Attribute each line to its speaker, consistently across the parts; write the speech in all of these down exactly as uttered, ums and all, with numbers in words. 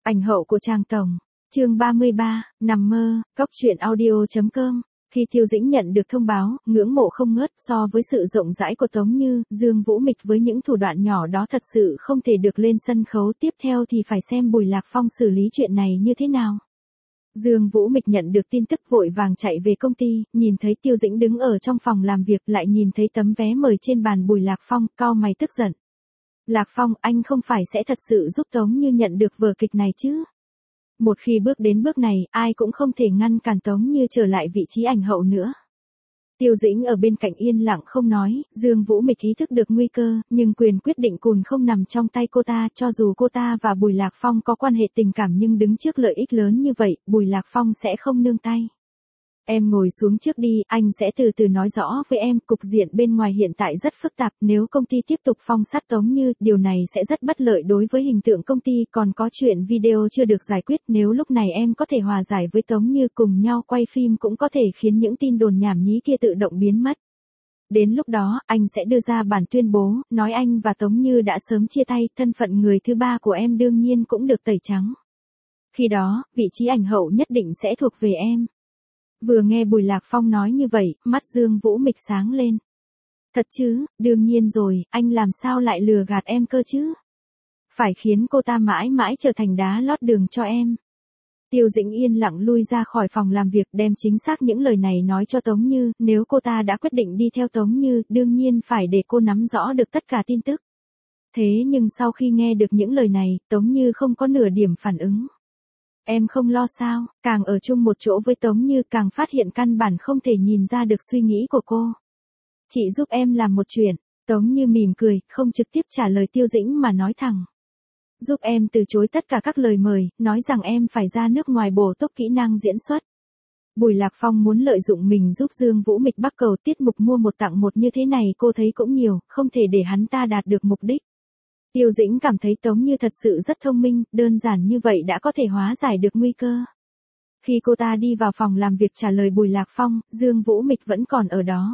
Speaker 1: Ảnh hậu của Trang Tổng. Chương ba mươi ba, nằm mơ, góc truyện audio chấm com. Khi Tiêu Dĩnh nhận được thông báo, ngưỡng mộ không ngớt so với sự rộng rãi của Tống Như, Dương Vũ Mịch với những thủ đoạn nhỏ đó thật sự không thể được lên sân khấu, tiếp theo thì phải xem Bùi Lạc Phong xử lý chuyện này như thế nào. Dương Vũ Mịch nhận được tin tức vội vàng chạy về công ty, nhìn thấy Tiêu Dĩnh đứng ở trong phòng làm việc, lại nhìn thấy tấm vé mời trên bàn Bùi Lạc Phong, cau mày tức giận. Lạc Phong, anh không phải sẽ thật sự giúp Tống Như nhận được vở kịch này chứ? Một khi bước đến bước này, ai cũng không thể ngăn cản Tống Như trở lại vị trí ảnh hậu nữa. Tiêu Dĩnh ở bên cạnh yên lặng không nói, Dương Vũ Mịch ý thức được nguy cơ, nhưng quyền quyết định cùn không nằm trong tay cô ta, cho dù cô ta và Bùi Lạc Phong có quan hệ tình cảm nhưng đứng trước lợi ích lớn như vậy, Bùi Lạc Phong sẽ không nương tay. Em ngồi xuống trước đi, anh sẽ từ từ nói rõ với em, cục diện bên ngoài hiện tại rất phức tạp, nếu công ty tiếp tục phong sát Tống Như, điều này sẽ rất bất lợi đối với hình tượng công ty, còn có chuyện video chưa được giải quyết, nếu lúc này em có thể hòa giải với Tống Như cùng nhau quay phim cũng có thể khiến những tin đồn nhảm nhí kia tự động biến mất. Đến lúc đó, anh sẽ đưa ra bản tuyên bố, nói anh và Tống Như đã sớm chia tay, thân phận người thứ ba của em đương nhiên cũng được tẩy trắng. Khi đó, vị trí ảnh hậu nhất định sẽ thuộc về em. Vừa nghe Bùi Lạc Phong nói như vậy, mắt Dương Vũ Mịch sáng lên. Thật chứ, đương nhiên rồi, anh làm sao lại lừa gạt em cơ chứ? Phải khiến cô ta mãi mãi trở thành đá lót đường cho em. Tiêu Dĩnh yên lặng lui ra khỏi phòng làm việc, đem chính xác những lời này nói cho Tống Như, nếu cô ta đã quyết định đi theo Tống Như, đương nhiên phải để cô nắm rõ được tất cả tin tức. Thế nhưng sau khi nghe được những lời này, Tống Như không có nửa điểm phản ứng. Em không lo sao, càng ở chung một chỗ với Tống Như càng phát hiện căn bản không thể nhìn ra được suy nghĩ của cô. Chị giúp em làm một chuyện, Tống Như mỉm cười, không trực tiếp trả lời Tiêu Dĩnh mà nói thẳng. Giúp em từ chối tất cả các lời mời, nói rằng em phải ra nước ngoài bổ túc kỹ năng diễn xuất. Bùi Lạc Phong muốn lợi dụng mình giúp Dương Vũ Mịch bắc cầu tiết mục mua một tặng một như thế này cô thấy cũng nhiều, không thể để hắn ta đạt được mục đích. Tiêu Dĩnh cảm thấy Tống Như thật sự rất thông minh, đơn giản như vậy đã có thể hóa giải được nguy cơ. Khi cô ta đi vào phòng làm việc trả lời Bùi Lạc Phong, Dương Vũ Mịch vẫn còn ở đó.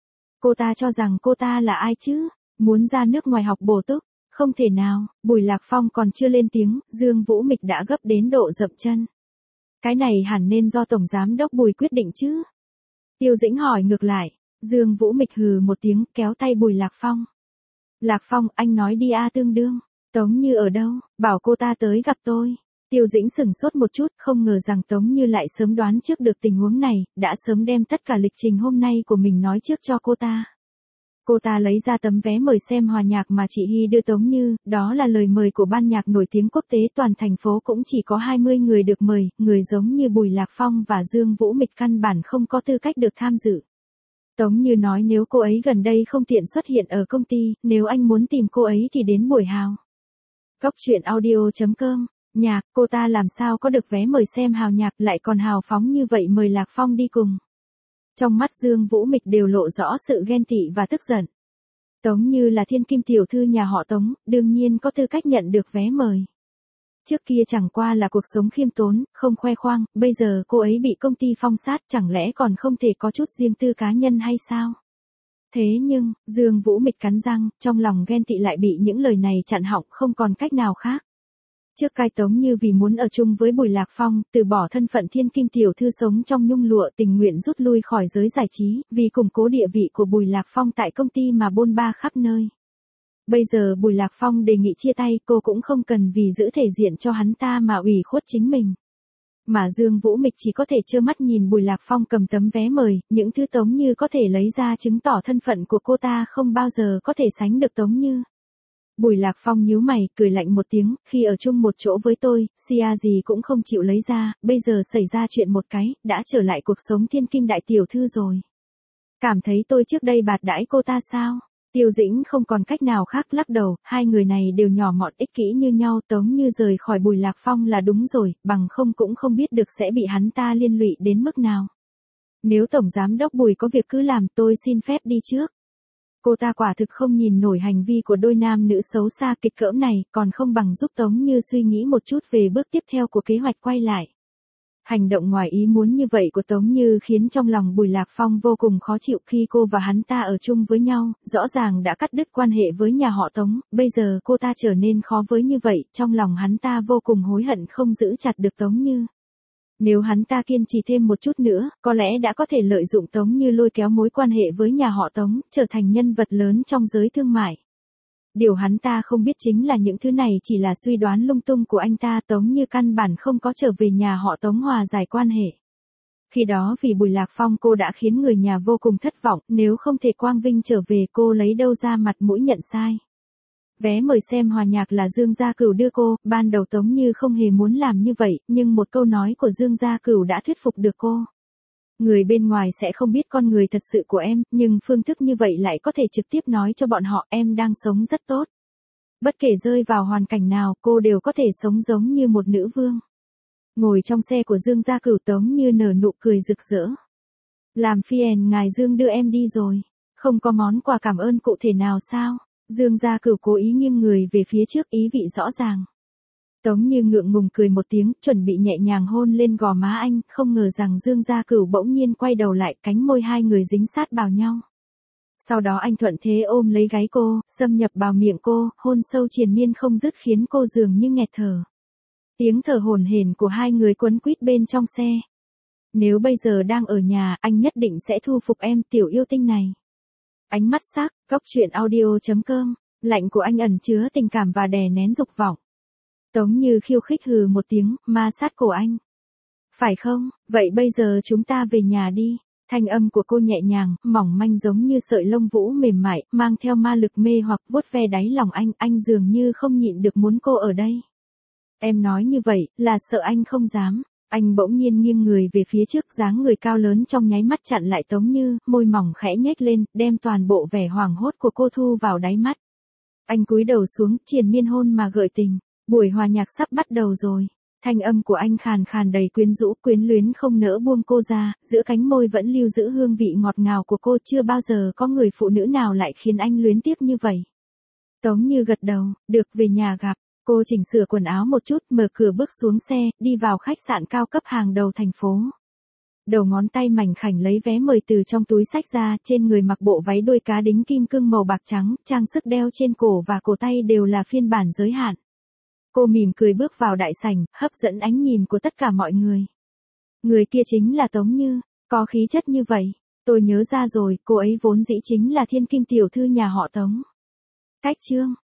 Speaker 1: Cô ta cho rằng cô ta là ai chứ? Muốn ra nước ngoài học bổ túc? Không thể nào, Bùi Lạc Phong còn chưa lên tiếng, Dương Vũ Mịch đã gấp đến độ dậm chân. Cái này hẳn nên do Tổng Giám đốc Bùi quyết định chứ? Tiêu Dĩnh hỏi ngược lại, Dương Vũ Mịch hừ một tiếng kéo tay Bùi Lạc Phong. Lạc Phong, anh nói đi a tương đương. Tống Như ở đâu, bảo cô ta tới gặp tôi. Tiêu Dĩnh sửng sốt một chút, không ngờ rằng Tống Như lại sớm đoán trước được tình huống này, đã sớm đem tất cả lịch trình hôm nay của mình nói trước cho cô ta. Cô ta lấy ra tấm vé mời xem hòa nhạc mà chị Hy đưa Tống Như, đó là lời mời của ban nhạc nổi tiếng quốc tế, toàn thành phố cũng chỉ có hai mươi người được mời, người giống như Bùi Lạc Phong và Dương Vũ Mịch căn bản không có tư cách được tham dự. Tống Như nói nếu cô ấy gần đây không tiện xuất hiện ở công ty, nếu anh muốn tìm cô ấy thì đến buổi hào. Góc truyện audio chấm com, nhạc, cô ta làm sao có được vé mời xem hào nhạc lại còn hào phóng như vậy mời Lạc Phong đi cùng. Trong mắt Dương Vũ Mịch đều lộ rõ sự ghen tị và tức giận. Tống Như là thiên kim tiểu thư nhà họ Tống, đương nhiên có tư cách nhận được vé mời. Trước kia chẳng qua là cuộc sống khiêm tốn, không khoe khoang, bây giờ cô ấy bị công ty phong sát chẳng lẽ còn không thể có chút riêng tư cá nhân hay sao? Thế nhưng, Dương Vũ Mịch cắn răng, trong lòng ghen tị lại bị những lời này chặn họng không còn cách nào khác. Trước cai Tống Như vì muốn ở chung với Bùi Lạc Phong, từ bỏ thân phận thiên kim tiểu thư sống trong nhung lụa tình nguyện rút lui khỏi giới giải trí, vì củng cố địa vị của Bùi Lạc Phong tại công ty mà bôn ba khắp nơi. Bây giờ Bùi Lạc Phong đề nghị chia tay, cô cũng không cần vì giữ thể diện cho hắn ta mà ủy khuất chính mình. Mà Dương Vũ Mịch chỉ có thể trơ mắt nhìn Bùi Lạc Phong cầm tấm vé mời, những thứ Tống Như có thể lấy ra chứng tỏ thân phận của cô ta không bao giờ có thể sánh được Tống Như. Bùi Lạc Phong nhíu mày, cười lạnh một tiếng, khi ở chung một chỗ với tôi, xia gì cũng không chịu lấy ra, bây giờ xảy ra chuyện một cái, đã trở lại cuộc sống thiên kim đại tiểu thư rồi. Cảm thấy tôi trước đây bạt đãi cô ta sao? Tiêu Dĩnh không còn cách nào khác lắc đầu, hai người này đều nhỏ mọn ích kỷ như nhau, Tống Như rời khỏi Bùi Lạc Phong là đúng rồi, bằng không cũng không biết được sẽ bị hắn ta liên lụy đến mức nào. Nếu Tổng Giám đốc Bùi có việc cứ làm, tôi xin phép đi trước. Cô ta quả thực không nhìn nổi hành vi của đôi nam nữ xấu xa kịch cỡm này, còn không bằng giúp Tống Như suy nghĩ một chút về bước tiếp theo của kế hoạch quay lại. Hành động ngoài ý muốn như vậy của Tống Như khiến trong lòng Bùi Lạc Phong vô cùng khó chịu khi cô và hắn ta ở chung với nhau, rõ ràng đã cắt đứt quan hệ với nhà họ Tống, bây giờ cô ta trở nên khó với như vậy, trong lòng hắn ta vô cùng hối hận không giữ chặt được Tống Như. Nếu hắn ta kiên trì thêm một chút nữa, có lẽ đã có thể lợi dụng Tống Như lôi kéo mối quan hệ với nhà họ Tống, trở thành nhân vật lớn trong giới thương mại. Điều hắn ta không biết chính là những thứ này chỉ là suy đoán lung tung của anh ta. Tống Như căn bản không có trở về nhà họ Tống hòa giải quan hệ. Khi đó vì Bùi Lạc Phong cô đã khiến người nhà vô cùng thất vọng, nếu không thể quang vinh trở về cô lấy đâu ra mặt mũi nhận sai. Vé mời xem hòa nhạc là Dương Gia Cửu đưa cô, ban đầu Tống Như không hề muốn làm như vậy, nhưng một câu nói của Dương Gia Cửu đã thuyết phục được cô. Người bên ngoài sẽ không biết con người thật sự của em, nhưng phương thức như vậy lại có thể trực tiếp nói cho bọn họ em đang sống rất tốt. Bất kể rơi vào hoàn cảnh nào, cô đều có thể sống giống như một nữ vương. Ngồi trong xe của Dương Gia Cửu, Tống Như nở nụ cười rực rỡ. Làm phiền ngài Dương đưa em đi rồi, không có món quà cảm ơn cụ thể nào sao? Dương Gia Cửu cố ý nghiêng người về phía trước, ý vị rõ ràng. Tống Như ngượng ngùng cười một tiếng, chuẩn bị nhẹ nhàng hôn lên gò má anh, không ngờ rằng Dương Gia Cửu bỗng nhiên quay đầu lại, cánh môi hai người dính sát vào nhau. Sau đó anh thuận thế ôm lấy gáy cô, xâm nhập vào miệng cô, hôn sâu triền miên không dứt khiến cô dường như nghẹt thở. Tiếng thở hổn hển của hai người quấn quýt bên trong xe. Nếu bây giờ đang ở nhà, anh nhất định sẽ thu phục em tiểu yêu tinh này. Ánh mắt sắc, góc truyện audio chấm com, lạnh của anh ẩn chứa tình cảm và đè nén dục vọng. Tống Như khiêu khích hừ một tiếng, ma sát cổ anh. Phải không, vậy bây giờ chúng ta về nhà đi. Thanh âm của cô nhẹ nhàng, mỏng manh giống như sợi lông vũ mềm mại, mang theo ma lực mê hoặc vuốt ve đáy lòng anh, anh dường như không nhịn được muốn cô ở đây. Em nói như vậy, là sợ anh không dám. Anh bỗng nhiên nghiêng người về phía trước, dáng người cao lớn trong nháy mắt chặn lại Tống Như, môi mỏng khẽ nhếch lên, đem toàn bộ vẻ hoảng hốt của cô thu vào đáy mắt. Anh cúi đầu xuống, triền miên hôn mà gợi tình. Buổi hòa nhạc sắp bắt đầu rồi. Thanh âm của anh khàn khàn đầy quyến rũ, quyến luyến không nỡ buông cô ra, giữa cánh môi vẫn lưu giữ hương vị ngọt ngào của cô, chưa bao giờ có người phụ nữ nào lại khiến anh luyến tiếc như vậy. Tống Như gật đầu, được về nhà gặp. Cô chỉnh sửa quần áo một chút, mở cửa bước xuống xe, đi vào khách sạn cao cấp hàng đầu thành phố. Đầu ngón tay mảnh khảnh lấy vé mời từ trong túi xách ra, trên người mặc bộ váy đuôi cá đính kim cương màu bạc trắng, trang sức đeo trên cổ và cổ tay đều là phiên bản giới hạn. Cô mỉm cười bước vào đại sảnh, hấp dẫn ánh nhìn của tất cả mọi người. Người kia chính là Tống Như, có khí chất như vậy. Tôi nhớ ra rồi, cô ấy vốn dĩ chính là thiên kim tiểu thư nhà họ Tống. Cách chương.